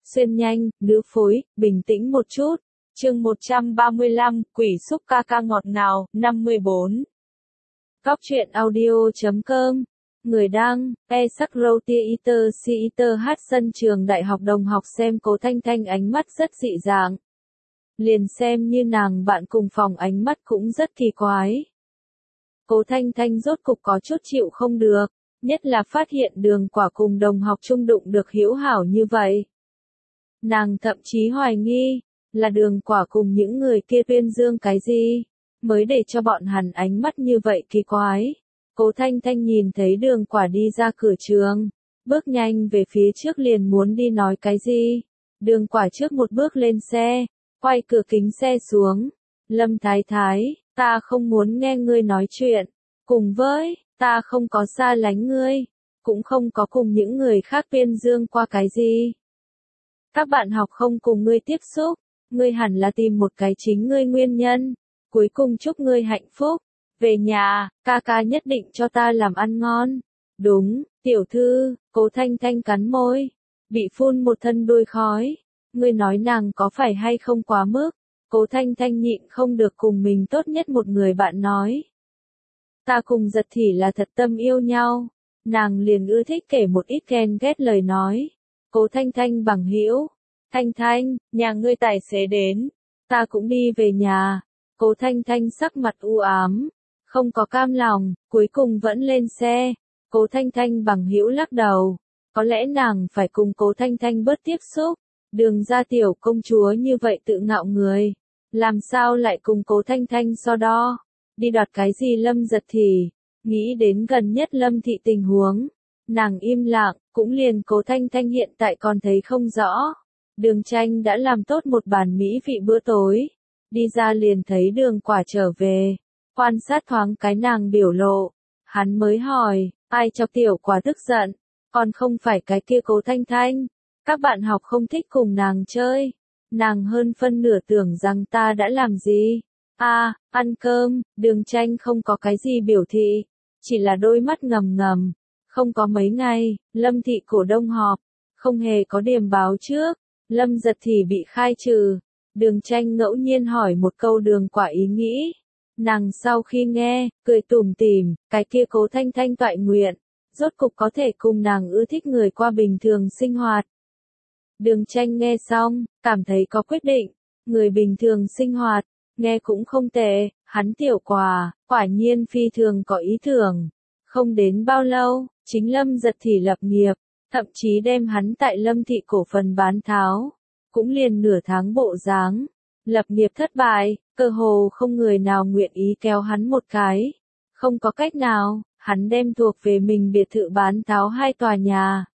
xuyên nhanh, nữ phối, bình tĩnh một chút. Chương 135, Quỷ xúc ca ca ngọt ngào, 54. Góc truyện audio.com. Người đăng, Esakrotiiter hát sân trường đại học đồng học xem Cố Thanh Thanh ánh mắt rất dị dạng. Liền xem như nàng bạn cùng phòng ánh mắt cũng rất kỳ quái. Cố Thanh Thanh rốt cục có chút chịu không được, nhất là phát hiện Đường Quả cùng đồng học chung đụng được hữu hảo như vậy. Nàng thậm chí hoài nghi, là Đường Quả cùng những người kia tuyên dương cái gì, mới để cho bọn hắn ánh mắt như vậy kỳ quái. Cố Thanh Thanh nhìn thấy Đường Quả đi ra cửa trường, bước nhanh về phía trước liền muốn đi nói cái gì. Đường Quả trước một bước lên xe, quay cửa kính xe xuống. Lâm Thái Thái, ta không muốn nghe ngươi nói chuyện, cùng với, ta không có xa lánh ngươi, cũng không có cùng những người khác tuyên dương qua cái gì. Các bạn học không cùng ngươi tiếp xúc, ngươi hẳn là tìm một cái chính ngươi nguyên nhân. Cuối cùng chúc ngươi hạnh phúc. Về nhà, ca ca nhất định cho ta làm ăn ngon. Đúng, tiểu thư, Cố Thanh Thanh cắn môi, bị phun một thân đuôi khói. Ngươi nói nàng có phải hay không quá mức? Cố Thanh Thanh nhịn không được cùng mình tốt nhất một người bạn nói. Ta cùng Giật Thỉ là thật tâm yêu nhau. Nàng liền ưa thích kể một ít ghen ghét lời nói. Cố Thanh Thanh bằng hữu. Thanh Thanh, nhà ngươi tài xế đến. Ta cũng đi về nhà. Cố Thanh Thanh sắc mặt u ám, không có cam lòng, cuối cùng vẫn lên xe. Cố Thanh Thanh bằng hữu lắc đầu. Có lẽ nàng phải cùng Cố Thanh Thanh bớt tiếp xúc. Đường ra tiểu công chúa như vậy tự ngạo người. Làm sao lại cùng Cố Thanh Thanh so đo. Đi đoạt cái gì Lâm Giật Thỉ. Nghĩ đến gần nhất Lâm thị tình huống. Nàng im lặng, cũng liền Cố Thanh Thanh hiện tại còn thấy không rõ. Đường Tranh đã làm tốt một bàn mỹ vị bữa tối. Đi ra liền thấy Đường Quả trở về. Quan sát thoáng cái nàng biểu lộ. Hắn mới hỏi, ai cho tiểu Quả tức giận? Còn không phải cái kia Cố Thanh Thanh. Các bạn học không thích cùng nàng chơi. Nàng hơn phân nửa tưởng rằng ta đã làm gì. Ăn cơm. Đường Tranh không có cái gì biểu thị. Chỉ là đôi mắt ngầm ngầm. Không có mấy ngày, Lâm thị cổ đông họp. Không hề có điểm báo trước. Lâm Giật Thỉ bị khai trừ. Đường Tranh ngẫu nhiên hỏi một câu Đường Quả ý nghĩ. Nàng sau khi nghe, cười tủm tỉm, cái kia Cố Thanh Thanh toại nguyện. Rốt cục có thể cùng nàng ưa thích người qua bình thường sinh hoạt. Đường Tranh nghe xong, cảm thấy có quyết định. Người bình thường sinh hoạt, nghe cũng không tệ. Hắn tiểu Quả, quả nhiên phi thường có ý tưởng. Không đến bao lâu, chính Lâm Giật Thỉ lập nghiệp. Thậm chí đem hắn tại Lâm thị cổ phần bán tháo. Cũng liền nửa tháng bộ dáng. Lập nghiệp thất bại, cơ hồ không người nào nguyện ý kéo hắn một cái. Không có cách nào, hắn đem thuộc về mình biệt thự bán tháo 2 tòa nhà.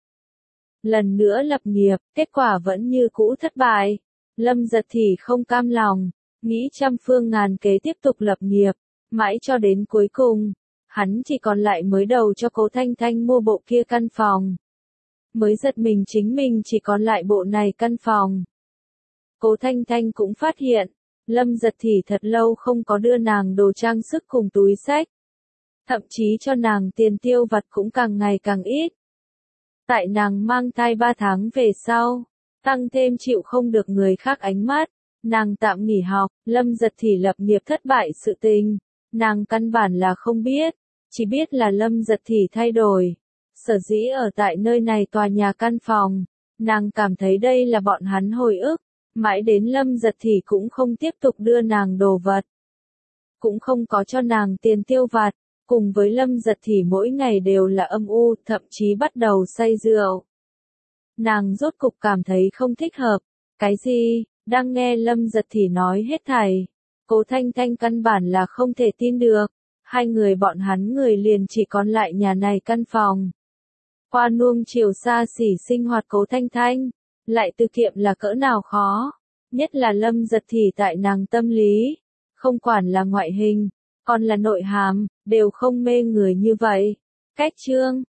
Lần nữa lập nghiệp, kết quả vẫn như cũ thất bại. Lâm Giật Thỉ không cam lòng, nghĩ trăm phương ngàn kế tiếp tục lập nghiệp. Mãi cho đến cuối cùng, hắn chỉ còn lại mới đầu cho Cố Thanh Thanh mua bộ kia căn phòng. Mới giật mình chính mình chỉ còn lại bộ này căn phòng. Cố Thanh Thanh cũng phát hiện, Lâm Giật Thỉ thật lâu không có đưa nàng đồ trang sức cùng túi xách. Thậm chí cho nàng tiền tiêu vặt cũng càng ngày càng ít. Tại nàng mang thai 3 tháng về sau, tăng thêm chịu không được người khác ánh mắt, nàng tạm nghỉ học. Lâm Giật Thỉ lập nghiệp thất bại sự tình, nàng căn bản là không biết, chỉ biết là Lâm Giật Thỉ thay đổi. Sở dĩ ở tại nơi này tòa nhà căn phòng, nàng cảm thấy đây là bọn hắn hồi ức. Mãi đến Lâm Giật Thỉ cũng không tiếp tục đưa nàng đồ vật. Cũng không có cho nàng tiền tiêu vặt. Cùng với Lâm Giật Thỉ mỗi ngày đều là âm u, thậm chí bắt đầu say rượu. Nàng rốt cục cảm thấy không thích hợp. Cái gì? Đang nghe Lâm Giật Thỉ nói hết thảy. Cố Thanh Thanh căn bản là không thể tin được. Hai người bọn hắn người liền chỉ còn lại nhà này căn phòng. Qua nuông chiều xa xỉ sinh hoạt Cố Thanh Thanh. Lại từ kiệm là cỡ nào khó. Nhất là Lâm Giật Thỉ tại nàng tâm lý. Không quản là ngoại hình, còn là nội hàm, đều không mê người như vậy. Cách chương,